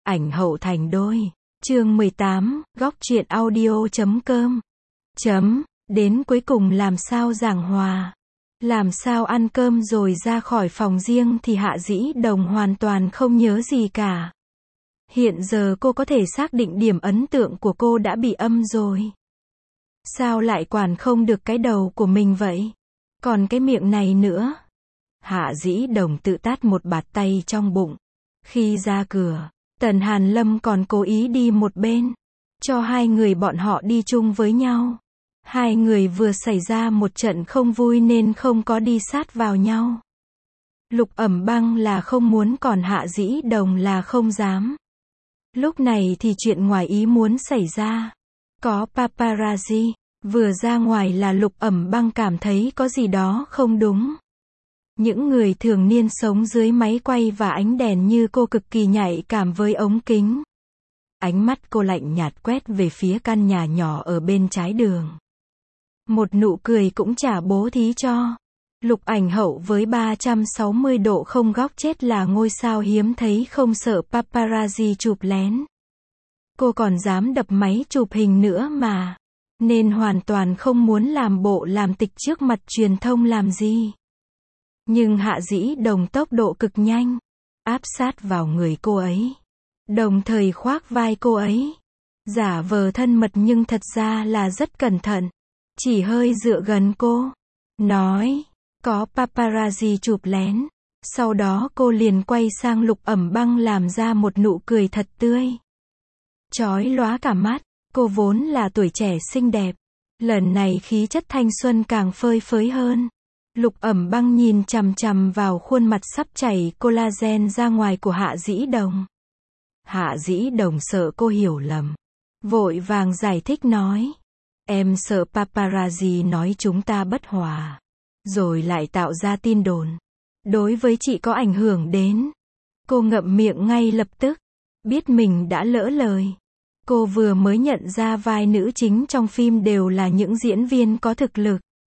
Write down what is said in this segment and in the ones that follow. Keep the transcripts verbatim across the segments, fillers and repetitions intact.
Ảnh hậu thành đôi. Chương mười tám, góc truyện audio chấm com. Chấm, đến cuối cùng làm sao giảng hòa. Làm sao ăn cơm rồi ra khỏi phòng riêng thì Hạ Dĩ Đồng hoàn toàn không nhớ gì cả. Hiện giờ cô có thể xác định điểm ấn tượng của cô đã bị âm rồi. Sao lại quản không được cái đầu của mình vậy? Còn cái miệng này nữa. Hạ Dĩ Đồng tự tát một bạt tay trong bụng. Khi ra cửa, Tần Hàn Lâm còn cố ý đi một bên, cho hai người bọn họ đi chung với nhau. Hai người vừa xảy ra một trận không vui nên không có đi sát vào nhau. Lục Ẩm Băng là không muốn, còn Hạ Dĩ Đồng là không dám. Lúc này thì chuyện ngoài ý muốn xảy ra. Có paparazzi. Vừa ra ngoài là Lục Ẩm Băng cảm thấy có gì đó không đúng. Những người thường niên sống dưới máy quay và ánh đèn như cô cực kỳ nhạy cảm với ống kính. Ánh mắt cô lạnh nhạt quét về phía căn nhà nhỏ ở bên trái đường. Một nụ cười cũng chả bố thí cho. Lục ảnh hậu với ba trăm sáu mươi độ không góc chết là ngôi sao hiếm thấy không sợ paparazzi chụp lén. Cô còn dám đập máy chụp hình nữa mà. Nên hoàn toàn không muốn làm bộ làm tịch trước mặt truyền thông làm gì. Nhưng Hạ Dĩ Đồng tốc độ cực nhanh, áp sát vào người cô ấy, đồng thời khoác vai cô ấy, giả vờ thân mật nhưng thật ra là rất cẩn thận, chỉ hơi dựa gần cô, nói, có paparazzi chụp lén. Sau đó cô liền quay sang Lục Ẩm Băng làm ra một nụ cười thật tươi, chói lóa cả mắt. Cô vốn là tuổi trẻ xinh đẹp, lần này khí chất thanh xuân càng phơi phới hơn. Lục Ẩm Băng nhìn chằm chằm vào khuôn mặt sắp chảy collagen ra ngoài của Hạ Dĩ Đồng. Hạ Dĩ Đồng sợ cô hiểu lầm, vội vàng giải thích nói, em sợ paparazzi nói chúng ta bất hòa, rồi lại tạo ra tin đồn, đối với chị có ảnh hưởng đến. Cô ngậm miệng ngay lập tức, biết mình đã lỡ lời. Cô vừa mới nhận ra vai nữ chính trong phim đều là những diễn viên có thực lực.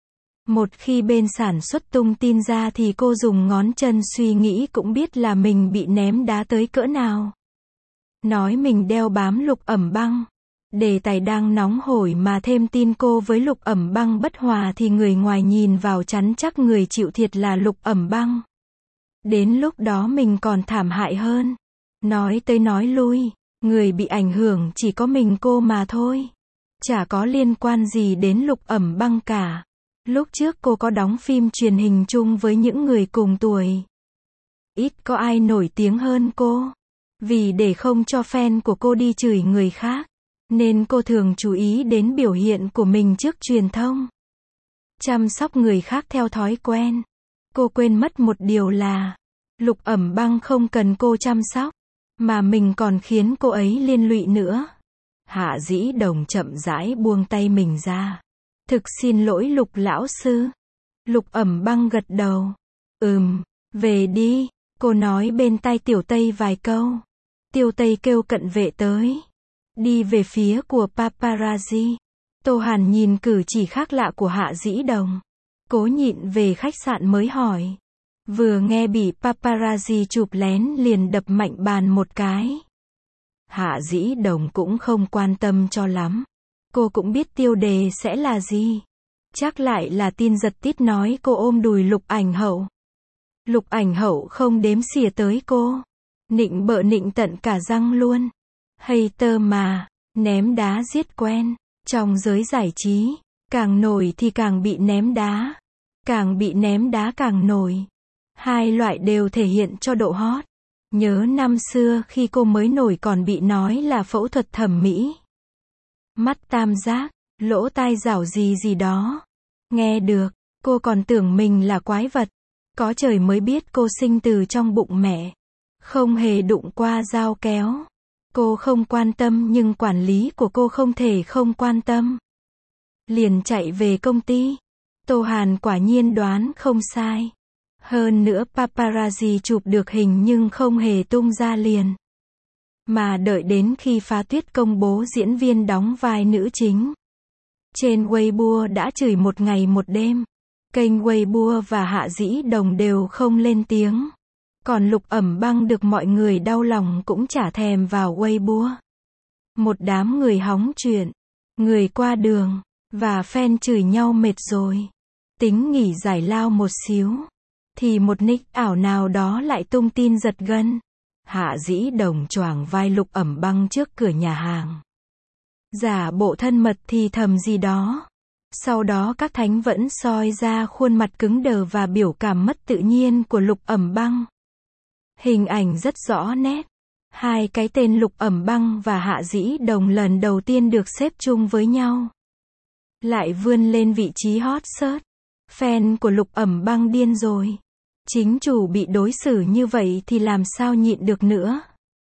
Một khi bên sản xuất tung tin ra thì cô dùng ngón chân suy nghĩ cũng biết là mình bị ném đá tới cỡ nào. Nói mình đeo bám Lục Ẩm Băng. Đề tài đang nóng hổi mà thêm tin cô với Lục Ẩm Băng bất hòa thì người ngoài nhìn vào chắn chắc người chịu thiệt là Lục Ẩm Băng. Đến lúc đó mình còn thảm hại hơn. Nói tới nói lui, người bị ảnh hưởng chỉ có mình cô mà thôi. Chả có liên quan gì đến Lục Ẩm Băng cả. Lúc trước cô có đóng phim truyền hình chung với những người cùng tuổi. Ít có ai nổi tiếng hơn cô. Vì để không cho fan của cô đi chửi người khác, nên cô thường chú ý đến biểu hiện của mình trước truyền thông. Chăm sóc người khác theo thói quen. Cô quên mất một điều là, Lục Ẩm Băng không cần cô chăm sóc, mà mình còn khiến cô ấy liên lụy nữa. Hạ Dĩ Đồng chậm rãi buông tay mình ra. Thực xin lỗi Lục lão sư. Lục Ẩm Băng gật đầu. Ừm, về đi. Cô nói bên tai Tiểu Tây vài câu. Tiểu Tây kêu cận vệ tới. Đi về phía của paparazzi. Tô Hàn nhìn cử chỉ khác lạ của Hạ Dĩ Đồng. Cố nhịn về khách sạn mới hỏi. Vừa nghe bị paparazzi chụp lén liền đập mạnh bàn một cái. Hạ Dĩ Đồng cũng không quan tâm cho lắm. Cô cũng biết tiêu đề sẽ là gì. Chắc lại là tin giật tít nói cô ôm đùi Lục ảnh hậu. Lục ảnh hậu không đếm xỉa tới cô. Nịnh bợ nịnh tận cả răng luôn. Hater mà, ném đá giết quen. Trong giới giải trí, càng nổi thì càng bị ném đá. Càng bị ném đá càng nổi. Hai loại đều thể hiện cho độ hot. Nhớ năm xưa khi cô mới nổi còn bị nói là phẫu thuật thẩm mỹ. Mắt tam giác, lỗ tai rảo gì gì đó. Nghe được, cô còn tưởng mình là quái vật. Có trời mới biết cô sinh từ trong bụng mẹ. Không hề đụng qua dao kéo. Cô không quan tâm nhưng quản lý của cô không thể không quan tâm. Liền chạy về công ty. Tô Hàn quả nhiên đoán không sai. Hơn nữa paparazzi chụp được hình nhưng không hề tung ra liền. Mà đợi đến khi Phá Tuyết công bố diễn viên đóng vai nữ chính. Trên Weibo đã chửi một ngày một đêm. Kênh Weibo và Hạ Dĩ Đồng đều không lên tiếng. Còn Lục Ẩm Băng được mọi người đau lòng cũng chả thèm vào Weibo. Một đám người hóng chuyện, người qua đường, và fan chửi nhau mệt rồi. Tính nghỉ giải lao một xíu. Thì một nick ảo nào đó lại tung tin giật gân. Hạ Dĩ Đồng choàng vai Lục Ẩm Băng trước cửa nhà hàng. Giả bộ thân mật thì thầm gì đó. Sau đó các thánh vẫn soi ra khuôn mặt cứng đờ và biểu cảm mất tự nhiên của Lục Ẩm Băng. Hình ảnh rất rõ nét. Hai cái tên Lục Ẩm Băng và Hạ Dĩ Đồng lần đầu tiên được xếp chung với nhau. Lại vươn lên vị trí hot search. Fan của Lục Ẩm Băng điên rồi. Chính chủ bị đối xử như vậy thì làm sao nhịn được nữa.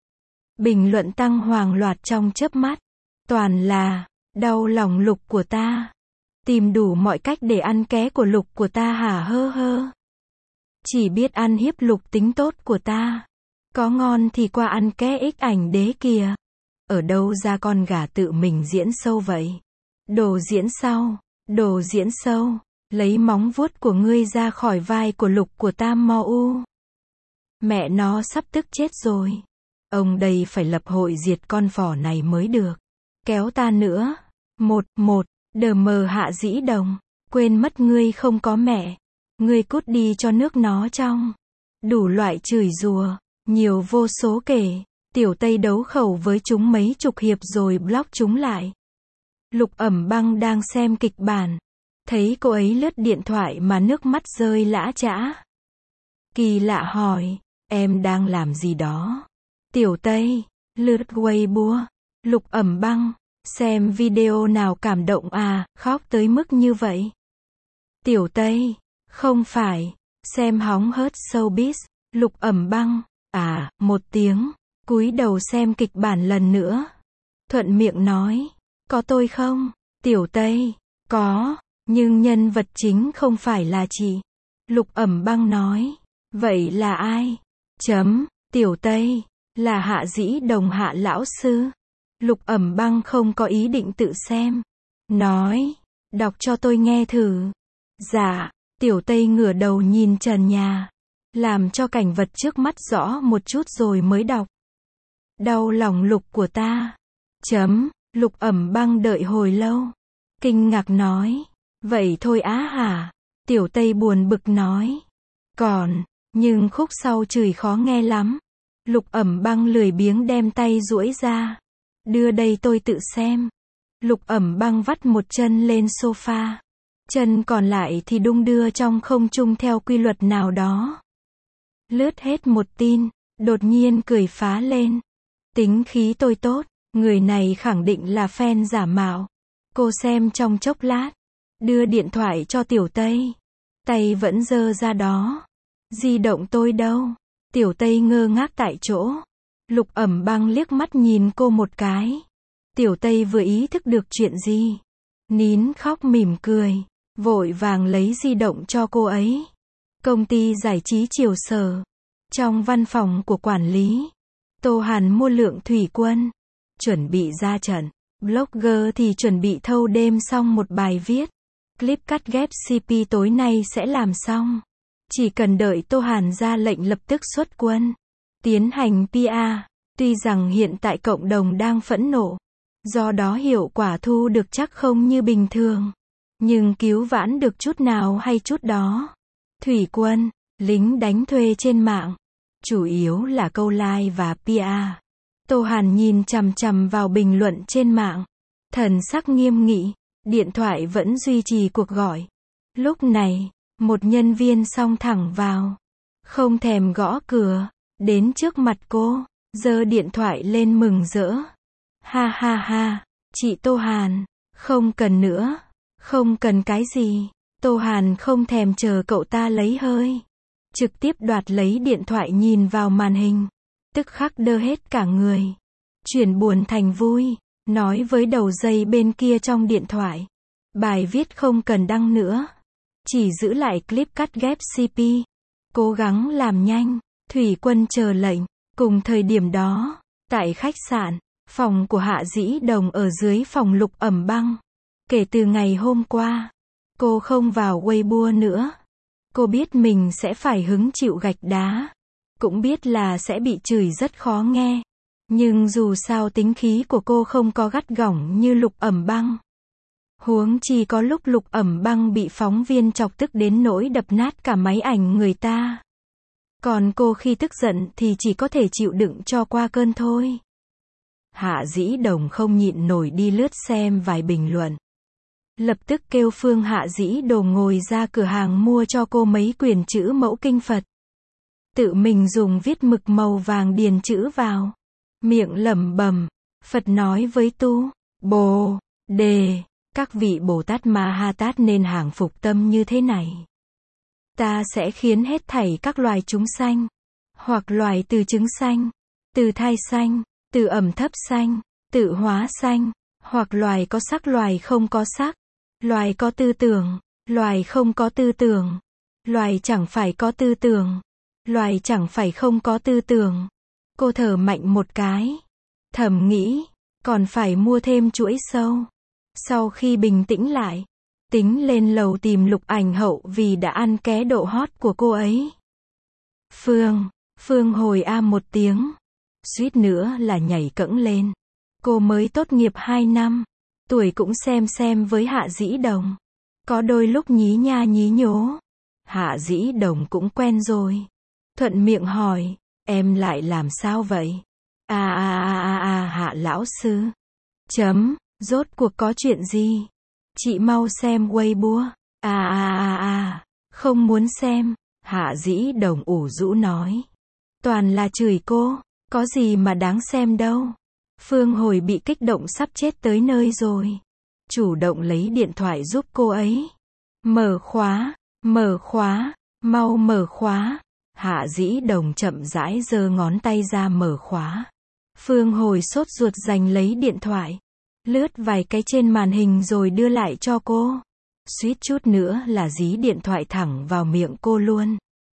Bình luận tăng hoàng loạt trong chớp mắt. Toàn là, đau lòng Lục của ta. Tìm đủ mọi cách để ăn ké của Lục của ta hả hơ hơ. Chỉ biết ăn hiếp Lục tính tốt của ta. Có ngon thì qua ăn ké ích ảnh đế kìa. Ở đâu ra con gà tự mình diễn sâu vậy? Đồ diễn sau, đồ diễn sâu. Lấy móng vuốt của ngươi ra khỏi vai của Lục của ta mau u. Mẹ nó sắp tức chết rồi. Ông đây phải lập hội diệt con phỏ này mới được. Kéo ta nữa. Một, một, đờ mờ Hạ Dĩ Đồng. Quên mất ngươi không có mẹ. Ngươi cút đi cho nước nó trong. Đủ loại chửi rủa, nhiều vô số kể. Tiểu Tây đấu khẩu với chúng mấy chục hiệp rồi block chúng lại. Lục Ẩm Băng đang xem kịch bản. Thấy cô ấy lướt điện thoại mà nước mắt rơi lã chã. Kỳ lạ hỏi, em đang làm gì đó? Tiểu Tây, lướt Weibo. Lục Ẩm Băng, xem video nào cảm động à, khóc tới mức như vậy? Tiểu Tây, không phải, xem hóng hớt showbiz. Lục Ẩm Băng, à, một tiếng, cúi đầu xem kịch bản lần nữa. Thuận miệng nói, có tôi không? Tiểu Tây, có. Nhưng nhân vật chính không phải là chị. Lục Ẩm Băng nói. Vậy là ai? Chấm. Tiểu Tây. Là Hạ Dĩ Đồng Hạ lão sư. Lục Ẩm Băng không có ý định tự xem. Nói. Đọc cho tôi nghe thử. Dạ. Tiểu Tây ngửa đầu nhìn trần nhà. Làm cho cảnh vật trước mắt rõ một chút rồi mới đọc. Đau lòng Lục của ta. Chấm. Lục Ẩm Băng đợi hồi lâu. Kinh ngạc nói. Vậy thôi á hả? Tiểu Tây buồn bực nói. Còn, nhưng khúc sau chửi khó nghe lắm. Lục Ẩm Băng lười biếng đem tay duỗi ra. Đưa đây tôi tự xem. Lục Ẩm Băng vắt một chân lên sofa. Chân còn lại thì đung đưa trong không trung theo quy luật nào đó. Lướt hết một tin, đột nhiên cười phá lên. Tính khí tôi tốt, người này khẳng định là fan giả mạo. Cô xem trong chốc lát. Đưa điện thoại cho Tiểu Tây. Tay vẫn giơ ra đó. Di động tôi đâu? Tiểu Tây ngơ ngác tại chỗ. Lục Ẩm Băng liếc mắt nhìn cô một cái. Tiểu Tây vừa ý thức được chuyện gì. Nín khóc mỉm cười. Vội vàng lấy di động cho cô ấy. Công ty giải trí Triều Sở. Trong văn phòng của quản lý. Tô Hàn mua lượng thủy quân. Chuẩn bị ra trận. Blogger thì chuẩn bị thâu đêm xong một bài viết. Clip cắt ghép xê pê tối nay sẽ làm xong. Chỉ cần đợi Tô Hàn ra lệnh lập tức xuất quân. Tiến hành pê e. Tuy rằng hiện tại cộng đồng đang phẫn nộ. Do đó hiệu quả thu được chắc không như bình thường. Nhưng cứu vãn được chút nào hay chút đó. Thủy quân, lính đánh thuê trên mạng. Chủ yếu là câu like và pê e. Tô Hàn nhìn chằm chằm vào bình luận trên mạng. Thần sắc nghiêm nghị. Điện thoại vẫn duy trì cuộc gọi. Lúc này, một nhân viên xông thẳng vào. Không thèm gõ cửa. Đến trước mặt cô. Giơ điện thoại lên mừng rỡ. Ha ha ha. Chị Tô Hàn. Không cần nữa. Không cần cái gì. Tô Hàn không thèm chờ cậu ta lấy hơi. Trực tiếp đoạt lấy điện thoại nhìn vào màn hình. Tức khắc đơ hết cả người. Chuyển buồn thành vui. Nói với đầu dây bên kia trong điện thoại. Bài viết không cần đăng nữa. Chỉ giữ lại clip cắt ghép xê pê. Cố gắng làm nhanh. Thủy quân chờ lệnh. Cùng thời điểm đó, tại khách sạn, phòng của Hạ Dĩ Đồng ở dưới phòng Lục Ẩm Băng. Kể từ ngày hôm qua, cô không vào Weibo nữa. Cô biết mình sẽ phải hứng chịu gạch đá. Cũng biết là sẽ bị chửi rất khó nghe. Nhưng dù sao tính khí của cô không có gắt gỏng như Lục Ẩm Băng. Huống chi có lúc Lục Ẩm Băng bị phóng viên chọc tức đến nỗi đập nát cả máy ảnh người ta. Còn cô khi tức giận thì chỉ có thể chịu đựng cho qua cơn thôi. Hạ Dĩ Đồng không nhịn nổi đi lướt xem vài bình luận. Lập tức kêu Phương Hạ Dĩ Đồng ngồi ra cửa hàng mua cho cô mấy quyển chữ mẫu kinh Phật. Tự mình dùng viết mực màu vàng điền chữ vào. Miệng lẩm bẩm, Phật nói với tu, Bồ, Đề, các vị Bồ Tát Ma Ha Tát nên hàng phục tâm như thế này. Ta sẽ khiến hết thảy các loài chúng sanh, hoặc loài từ trứng sanh, từ thai sanh, từ ẩm thấp sanh, tự hóa sanh, hoặc loài có sắc loài không có sắc, loài có tư tưởng, loài không có tư tưởng, loài chẳng phải có tư tưởng, loài chẳng phải không có tư tưởng. Cô thở mạnh một cái, thầm nghĩ, còn phải mua thêm chuỗi sâu. Sau khi bình tĩnh lại, tính lên lầu tìm Lục Ảnh Hậu vì đã ăn ké độ hot của cô ấy. Phương, Phương hồi a một tiếng, suýt nữa là nhảy cẫng lên. Cô mới tốt nghiệp hai năm, tuổi cũng xem xem với Hạ Dĩ Đồng. Có đôi lúc nhí nha nhí nhố. Hạ Dĩ Đồng cũng quen rồi. Thuận miệng hỏi, em lại làm sao vậy? À à à à à Hạ lão sư. Chấm, rốt cuộc có chuyện gì? Chị mau xem Weibo. À à à à, không muốn xem. Hạ Dĩ Đồng ủ rũ nói. Toàn là chửi cô, có gì mà đáng xem đâu. Phương Hồi bị kích động sắp chết tới nơi rồi. Chủ động lấy điện thoại giúp cô ấy. Mở khóa, mở khóa, mau mở khóa. Hạ Dĩ Đồng chậm rãi giơ ngón tay ra mở khóa. Phương Hồi sốt ruột giành lấy điện thoại. Lướt vài cái trên màn hình rồi đưa lại cho cô. Suýt chút nữa là dí điện thoại thẳng vào miệng cô luôn.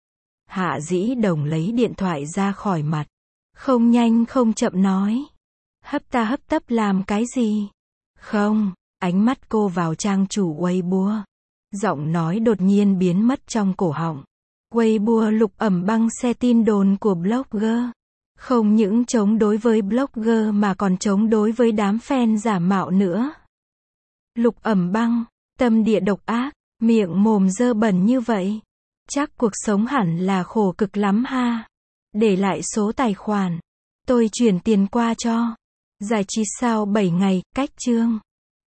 Hạ Dĩ Đồng lấy điện thoại ra khỏi mặt. Không nhanh không chậm nói. Hấp ta hấp tấp làm cái gì? Không, ánh mắt cô vào trang chủ Weibo. Giọng nói đột nhiên biến mất trong cổ họng. Weibo Lục Ẩm Băng xe tin đồn của blogger. Không những chống đối với blogger mà còn chống đối với đám fan giả mạo nữa. Lục Ẩm Băng, tâm địa độc ác, miệng mồm dơ bẩn như vậy. Chắc cuộc sống hẳn là khổ cực lắm ha. Để lại số tài khoản. Tôi chuyển tiền qua cho. Giải trí sao bảy ngày, cách chương.